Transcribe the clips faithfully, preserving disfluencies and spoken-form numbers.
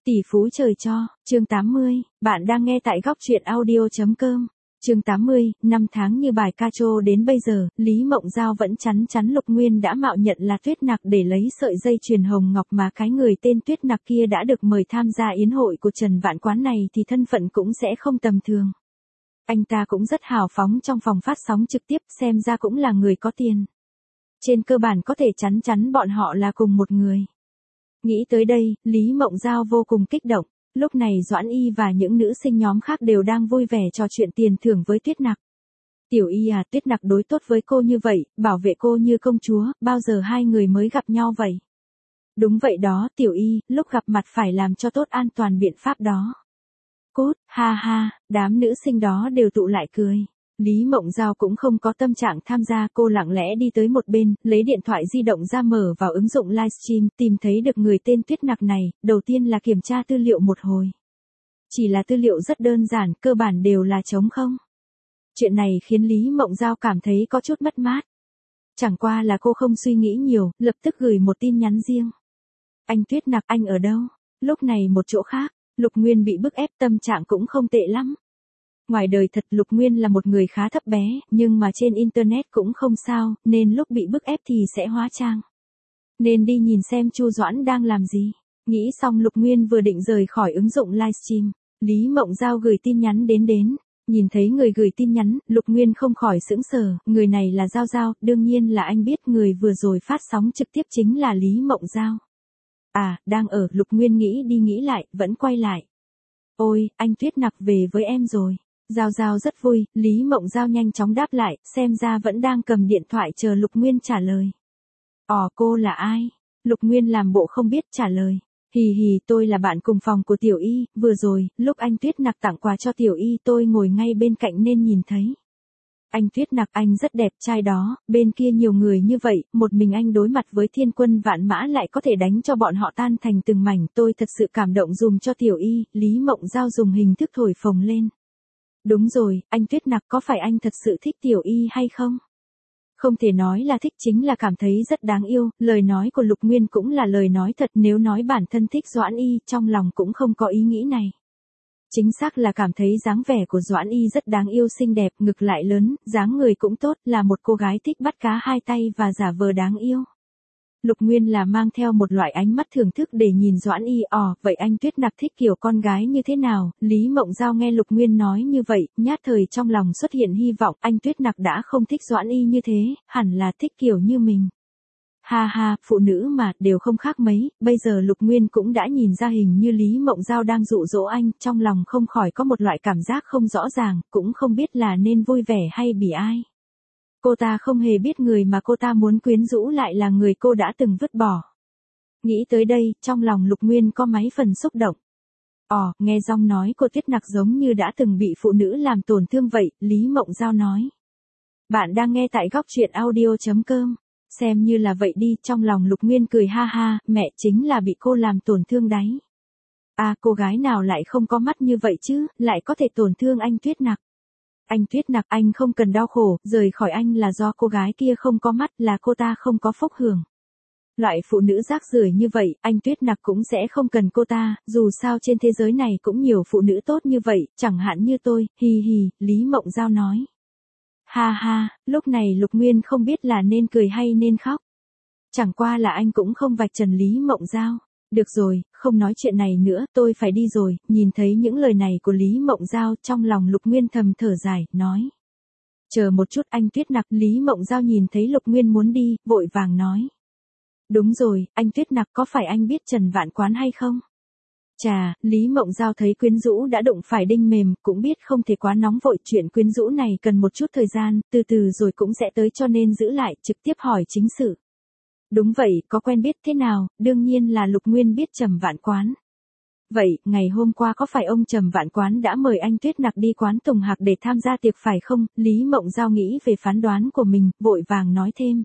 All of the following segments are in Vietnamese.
Tỷ phú trời cho, chương tám mươi, bạn đang nghe tại góc truyện audio chấm com. Chương tám mươi, năm tháng như bài ca trô đến bây giờ, Lý Mộng Giao vẫn chắn chắn Lục Nguyên đã mạo nhận là Tuyết Nặc để lấy sợi dây chuyền hồng ngọc mà cái người tên Tuyết Nặc kia đã được mời tham gia yến hội của Trần Vạn Quán này thì thân phận cũng sẽ không tầm thường. Anh ta cũng rất hào phóng trong phòng phát sóng trực tiếp, xem ra cũng là người có tiền. Trên cơ bản có thể chắn chắn bọn họ là cùng một người. Nghĩ tới đây, Lý Mộng Giao vô cùng kích động. Lúc này Doãn Y và những nữ sinh nhóm khác đều đang vui vẻ trò chuyện tiền thưởng với Tuyết Nặc. Tiểu Y à, Tuyết Nặc đối tốt với cô như vậy, bảo vệ cô như công chúa, bao giờ hai người mới gặp nhau vậy? Đúng vậy đó, Tiểu Y, lúc gặp mặt phải làm cho tốt an toàn biện pháp đó. Cốt, ha ha, đám nữ sinh đó đều tụ lại cười. Lý Mộng Giao cũng không có tâm trạng tham gia, cô lặng lẽ đi tới một bên, lấy điện thoại di động ra mở vào ứng dụng livestream, tìm thấy được người tên Tuyết Nặc này, đầu tiên là kiểm tra tư liệu một hồi. Chỉ là tư liệu rất đơn giản, cơ bản đều là trống không. Chuyện này khiến Lý Mộng Giao cảm thấy có chút mất mát. Chẳng qua là cô không suy nghĩ nhiều, lập tức gửi một tin nhắn riêng. Anh Tuyết Nặc, anh ở đâu? Lúc này một chỗ khác, Lục Nguyên bị bức ép, tâm trạng cũng không tệ lắm. Ngoài đời thật Lục Nguyên là một người khá thấp bé, nhưng mà trên internet cũng không sao, nên lúc bị bức ép thì sẽ hóa trang. Nên đi nhìn xem Chu Doãn đang làm gì. Nghĩ xong Lục Nguyên vừa định rời khỏi ứng dụng livestream, Lý Mộng Giao gửi tin nhắn đến đến. Nhìn thấy người gửi tin nhắn, Lục Nguyên không khỏi sững sờ, người này là Giao Giao, đương nhiên là anh biết người vừa rồi phát sóng trực tiếp chính là Lý Mộng Giao. À, đang ở, Lục Nguyên nghĩ đi nghĩ lại, vẫn quay lại. Ôi, anh Tuyết Nặc về với em rồi. Giao Giao rất vui, Lý Mộng Giao nhanh chóng đáp lại, xem ra vẫn đang cầm điện thoại chờ Lục Nguyên trả lời. Ồ, cô là ai? Lục Nguyên làm bộ không biết trả lời. Hì hì, tôi là bạn cùng phòng của Tiểu Y, vừa rồi, lúc anh Tuyết Nặc tặng quà cho Tiểu Y tôi ngồi ngay bên cạnh nên nhìn thấy. Anh Tuyết Nặc, anh rất đẹp trai đó, bên kia nhiều người như vậy, một mình anh đối mặt với thiên quân vạn mã lại có thể đánh cho bọn họ tan thành từng mảnh, tôi thật sự cảm động dùm cho Tiểu Y, Lý Mộng Giao dùng hình thức thổi phồng lên. Đúng rồi, anh Tuyết Nặc, có phải anh thật sự thích Tiểu Y hay không? Không thể nói là thích, chính là cảm thấy rất đáng yêu, lời nói của Lục Nguyên cũng là lời nói thật, nếu nói bản thân thích Doãn Y, trong lòng cũng không có ý nghĩ này. Chính xác là cảm thấy dáng vẻ của Doãn Y rất đáng yêu, xinh đẹp, ngực lại lớn, dáng người cũng tốt, là một cô gái thích bắt cá hai tay và giả vờ đáng yêu. Lục Nguyên là mang theo một loại ánh mắt thưởng thức để nhìn Doãn Y. Ồ, vậy anh Tuyết Nặc thích kiểu con gái như thế nào? Lý Mộng Giao nghe Lục Nguyên nói như vậy, nhát thời trong lòng xuất hiện hy vọng, anh Tuyết Nặc đã không thích Doãn Y như thế, hẳn là thích kiểu như mình. Ha ha, phụ nữ mà, đều không khác mấy, bây giờ Lục Nguyên cũng đã nhìn ra hình như Lý Mộng Giao đang dụ dỗ anh, trong lòng không khỏi có một loại cảm giác không rõ ràng, cũng không biết là nên vui vẻ hay bỉ ai. Cô ta không hề biết người mà cô ta muốn quyến rũ lại là người cô đã từng vứt bỏ. Nghĩ tới đây, trong lòng Lục Nguyên có mấy phần xúc động. Ồ, nghe giọng nói của Tuyết Nặc giống như đã từng bị phụ nữ làm tổn thương vậy, Lý Mộng Giao nói. Bạn đang nghe tại góc truyện audio chấm com. Xem như là vậy đi, trong lòng Lục Nguyên cười ha ha, mẹ chính là bị cô làm tổn thương đấy. À, cô gái nào lại không có mắt như vậy chứ, lại có thể tổn thương anh Tuyết Nặc. Anh Tuyết Nặc, anh không cần đau khổ, rời khỏi anh là do cô gái kia không có mắt, là cô ta không có phúc hưởng. Loại phụ nữ rác rưởi như vậy, anh Tuyết Nặc cũng sẽ không cần cô ta, dù sao trên thế giới này cũng nhiều phụ nữ tốt như vậy, chẳng hạn như tôi, hì hì, Lý Mộng Giao nói. Ha ha, lúc này Lục Nguyên không biết là nên cười hay nên khóc. Chẳng qua là anh cũng không vạch trần Lý Mộng Giao. Được rồi, không nói chuyện này nữa, tôi phải đi rồi. Nhìn thấy những lời này của Lý Mộng Giao, trong lòng Lục Nguyên thầm thở dài, nói. Chờ một chút anh Tuyết Nặc. Lý Mộng Giao nhìn thấy Lục Nguyên muốn đi, vội vàng nói. Đúng rồi, anh Tuyết Nặc, có phải anh biết Trần Vạn Quán hay không? Chà, Lý Mộng Giao thấy quyến rũ đã đụng phải đinh mềm, cũng biết không thể quá nóng vội, chuyện quyến rũ này cần một chút thời gian, từ từ rồi cũng sẽ tới, cho nên giữ lại, trực tiếp hỏi chính sự. Đúng vậy, có quen biết thế nào? Đương nhiên là Lục Nguyên biết Trầm Vạn Quán. Vậy, ngày hôm qua có phải ông Trầm Vạn Quán đã mời anh Tuyết Nặc đi quán Tùng Hạc để tham gia tiệc phải không? Lý Mộng Giao nghĩ về phán đoán của mình, vội vàng nói thêm.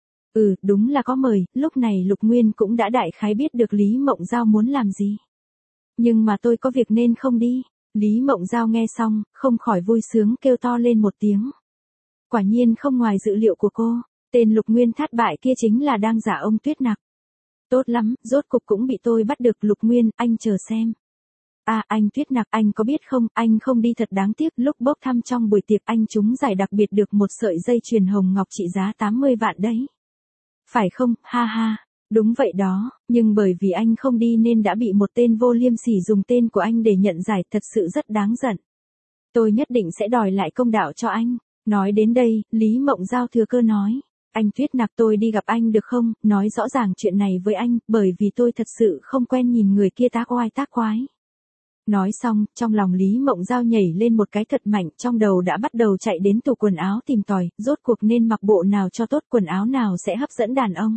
Ừ, đúng là có mời, lúc này Lục Nguyên cũng đã đại khái biết được Lý Mộng Giao muốn làm gì. Nhưng mà tôi có việc nên không đi. Lý Mộng Giao nghe xong, không khỏi vui sướng kêu to lên một tiếng. Quả nhiên không ngoài dự liệu của cô, tên Lục Nguyên thát bại kia chính là đang giả ông Tuyết Nặc. Tốt lắm, rốt cục cũng bị tôi bắt được. Lục Nguyên, anh chờ xem. À, anh Tuyết Nặc, anh có biết không, anh không đi thật đáng tiếc, lúc bốc thăm trong buổi tiệc anh trúng giải đặc biệt được một sợi dây chuyền hồng ngọc trị giá tám mươi vạn đấy. Phải không, ha ha, đúng vậy đó, nhưng bởi vì anh không đi nên đã bị một tên vô liêm sỉ dùng tên của anh để nhận giải, thật sự rất đáng giận. Tôi nhất định sẽ đòi lại công đạo cho anh. Nói đến đây, Lý Mộng Giao thừa cơ nói. Anh Tuyết Nặc, tôi đi gặp anh được không, nói rõ ràng chuyện này với anh, bởi vì tôi thật sự không quen nhìn người kia tác oai tác quái. Nói xong, trong lòng Lý Mộng Giao nhảy lên một cái thật mạnh, trong đầu đã bắt đầu chạy đến tủ quần áo tìm tòi, rốt cuộc nên mặc bộ nào cho tốt, quần áo nào sẽ hấp dẫn đàn ông.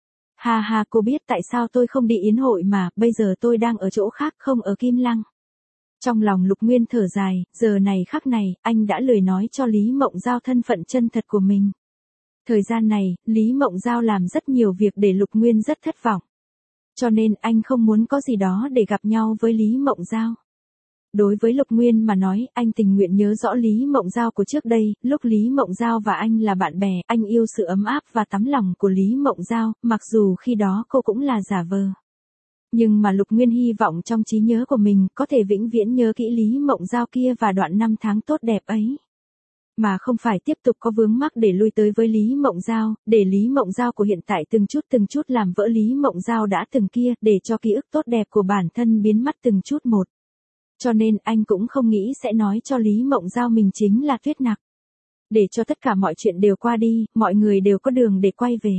Ha ha, cô biết tại sao tôi không đi yến hội mà, bây giờ tôi đang ở chỗ khác, không ở Kim Lăng. Trong lòng Lục Nguyên thở dài, giờ này khắc này, anh đã lười nói cho Lý Mộng Giao thân phận chân thật của mình. Thời gian này, Lý Mộng Giao làm rất nhiều việc để Lục Nguyên rất thất vọng. Cho nên anh không muốn có gì đó để gặp nhau với Lý Mộng Giao. Đối với Lục Nguyên mà nói, anh tình nguyện nhớ rõ Lý Mộng Giao của trước đây, lúc Lý Mộng Giao và anh là bạn bè, anh yêu sự ấm áp và tấm lòng của Lý Mộng Giao, mặc dù khi đó cô cũng là giả vờ. Nhưng mà Lục Nguyên hy vọng trong trí nhớ của mình có thể vĩnh viễn nhớ kỹ Lý Mộng Giao kia và đoạn năm tháng tốt đẹp ấy. Mà không phải tiếp tục có vướng mắc để lui tới với Lý Mộng Giao, để Lý Mộng Giao của hiện tại từng chút từng chút làm vỡ Lý Mộng Giao đã từng kia, để cho ký ức tốt đẹp của bản thân biến mất từng chút một. Cho nên anh cũng không nghĩ sẽ nói cho Lý Mộng Giao mình chính là Tuyết Nặc. Để cho tất cả mọi chuyện đều qua đi, mọi người đều có đường để quay về.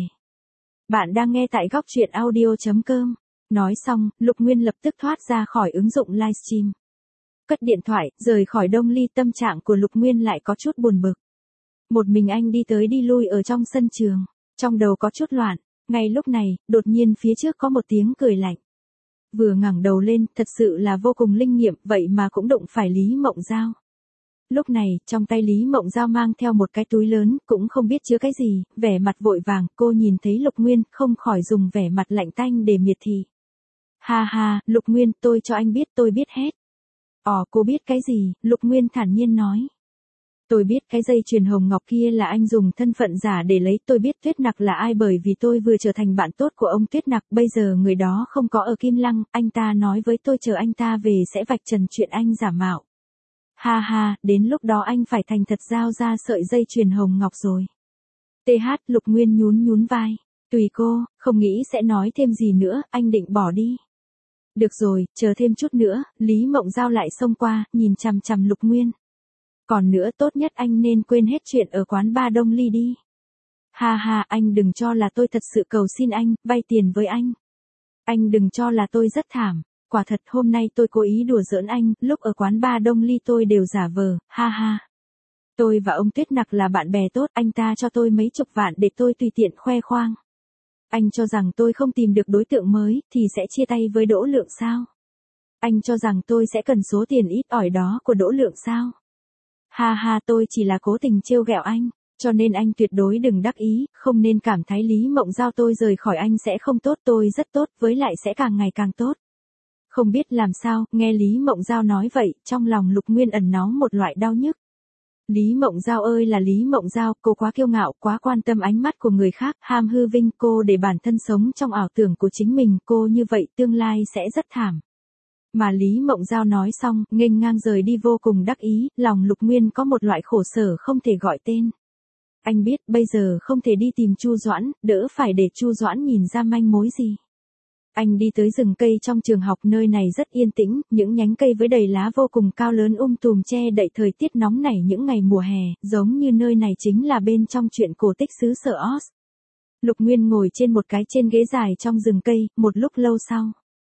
Bạn đang nghe tại góc truyện audio chấm com. Nói xong, Lục Nguyên lập tức thoát ra khỏi ứng dụng livestream. Cất điện thoại, rời khỏi Đông Ly, tâm trạng của Lục Nguyên lại có chút buồn bực. Một mình anh đi tới đi lui ở trong sân trường, trong đầu có chút loạn, ngay lúc này, đột nhiên phía trước có một tiếng cười lạnh. Vừa ngẩng đầu lên, thật sự là vô cùng linh nghiệm, vậy mà cũng đụng phải Lý Mộng Giao. Lúc này, trong tay Lý Mộng Giao mang theo một cái túi lớn, cũng không biết chứa cái gì, vẻ mặt vội vàng, cô nhìn thấy Lục Nguyên, không khỏi dùng vẻ mặt lạnh tanh để miệt thị. Ha ha, Lục Nguyên, tôi cho anh biết, tôi biết hết. Ồ, cô biết cái gì? Lục Nguyên thản nhiên nói. Tôi biết cái dây chuyền hồng ngọc kia là anh dùng thân phận giả để lấy, tôi biết Tuyết Nặc là ai bởi vì tôi vừa trở thành bạn tốt của ông Tuyết Nặc, bây giờ người đó không có ở Kim Lăng, anh ta nói với tôi chờ anh ta về sẽ vạch trần chuyện anh giả mạo. Ha ha, đến lúc đó anh phải thành thật giao ra sợi dây chuyền hồng ngọc rồi. tê hát, Lục Nguyên nhún nhún vai. Tùy cô, không nghĩ sẽ nói thêm gì nữa, anh định bỏ đi. Được rồi, chờ thêm chút nữa, Lý Mộng Giao lại xông qua, nhìn chằm chằm Lục Nguyên. Còn nữa, tốt nhất anh nên quên hết chuyện ở quán bar Đông Ly đi. Ha ha, anh đừng cho là tôi thật sự cầu xin anh, vay tiền với anh. Anh đừng cho là tôi rất thảm, quả thật hôm nay tôi cố ý đùa giỡn anh, lúc ở quán bar Đông Ly tôi đều giả vờ, ha ha. Tôi và ông Tuyết Nặc là bạn bè tốt, anh ta cho tôi mấy chục vạn để tôi tùy tiện khoe khoang. Anh cho rằng tôi không tìm được đối tượng mới, thì sẽ chia tay với Đỗ Lượng sao? Anh cho rằng tôi sẽ cần số tiền ít ỏi đó của Đỗ Lượng sao? Ha ha, tôi chỉ là cố tình trêu ghẹo anh, cho nên anh tuyệt đối đừng đắc ý, không nên cảm thấy Lý Mộng Giao tôi rời khỏi anh sẽ không tốt, tôi rất tốt, với lại sẽ càng ngày càng tốt. Không biết làm sao, nghe Lý Mộng Giao nói vậy, trong lòng Lục Nguyên ẩn náu một loại đau nhức. Lý Mộng Giao ơi là Lý Mộng Giao, cô quá kiêu ngạo, quá quan tâm ánh mắt của người khác, ham hư vinh, cô để bản thân sống trong ảo tưởng của chính mình, cô như vậy tương lai sẽ rất thảm. Mà Lý Mộng Giao nói xong, nghênh ngang rời đi vô cùng đắc ý, lòng Lục Nguyên có một loại khổ sở không thể gọi tên. Anh biết bây giờ không thể đi tìm Chu Doãn, đỡ phải để Chu Doãn nhìn ra manh mối gì. Anh đi tới rừng cây trong trường học, nơi này rất yên tĩnh, những nhánh cây với đầy lá vô cùng cao lớn um tùm che đậy thời tiết nóng nảy những ngày mùa hè, giống như nơi này chính là bên trong truyện cổ tích xứ sở Oz. Lục Nguyên ngồi trên một cái trên ghế dài trong rừng cây, một lúc lâu sau.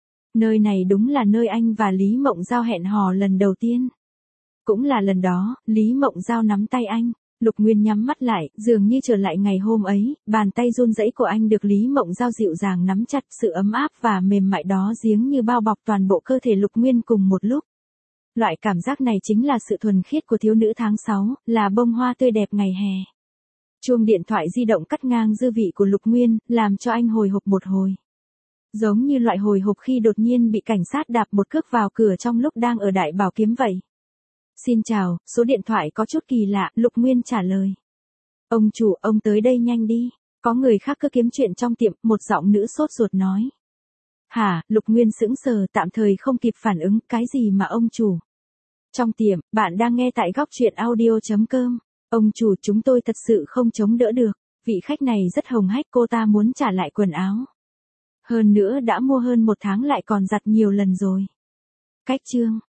Nơi này đúng là nơi anh và Lý Mộng Giao hẹn hò lần đầu tiên. Cũng là lần đó, Lý Mộng Giao nắm tay anh. Lục Nguyên nhắm mắt lại, dường như trở lại ngày hôm ấy, bàn tay run rẩy của anh được Lý Mộng Giao dịu dàng nắm chặt, sự ấm áp và mềm mại đó giếng như bao bọc toàn bộ cơ thể Lục Nguyên cùng một lúc. Loại cảm giác này chính là sự thuần khiết của thiếu nữ tháng sáu, là bông hoa tươi đẹp ngày hè. Chuông điện thoại di động cắt ngang dư vị của Lục Nguyên, làm cho anh hồi hộp một hồi. Giống như loại hồi hộp khi đột nhiên bị cảnh sát đạp một cước vào cửa trong lúc đang ở Đại Bảo Kiếm vậy. Xin chào, số điện thoại có chút kỳ lạ, Lục Nguyên trả lời. Ông chủ, ông tới đây nhanh đi. Có người khác cứ kiếm chuyện trong tiệm, một giọng nữ sốt ruột nói. Hả, Lục Nguyên sững sờ, tạm thời không kịp phản ứng, cái gì mà ông chủ? Trong tiệm, bạn đang nghe tại góc truyện audio.com. Ông chủ, chúng tôi thật sự không chống đỡ được. Vị khách này rất hồng hách, cô ta muốn trả lại quần áo. Hơn nữa đã mua hơn một tháng lại còn giặt nhiều lần rồi. Cách chương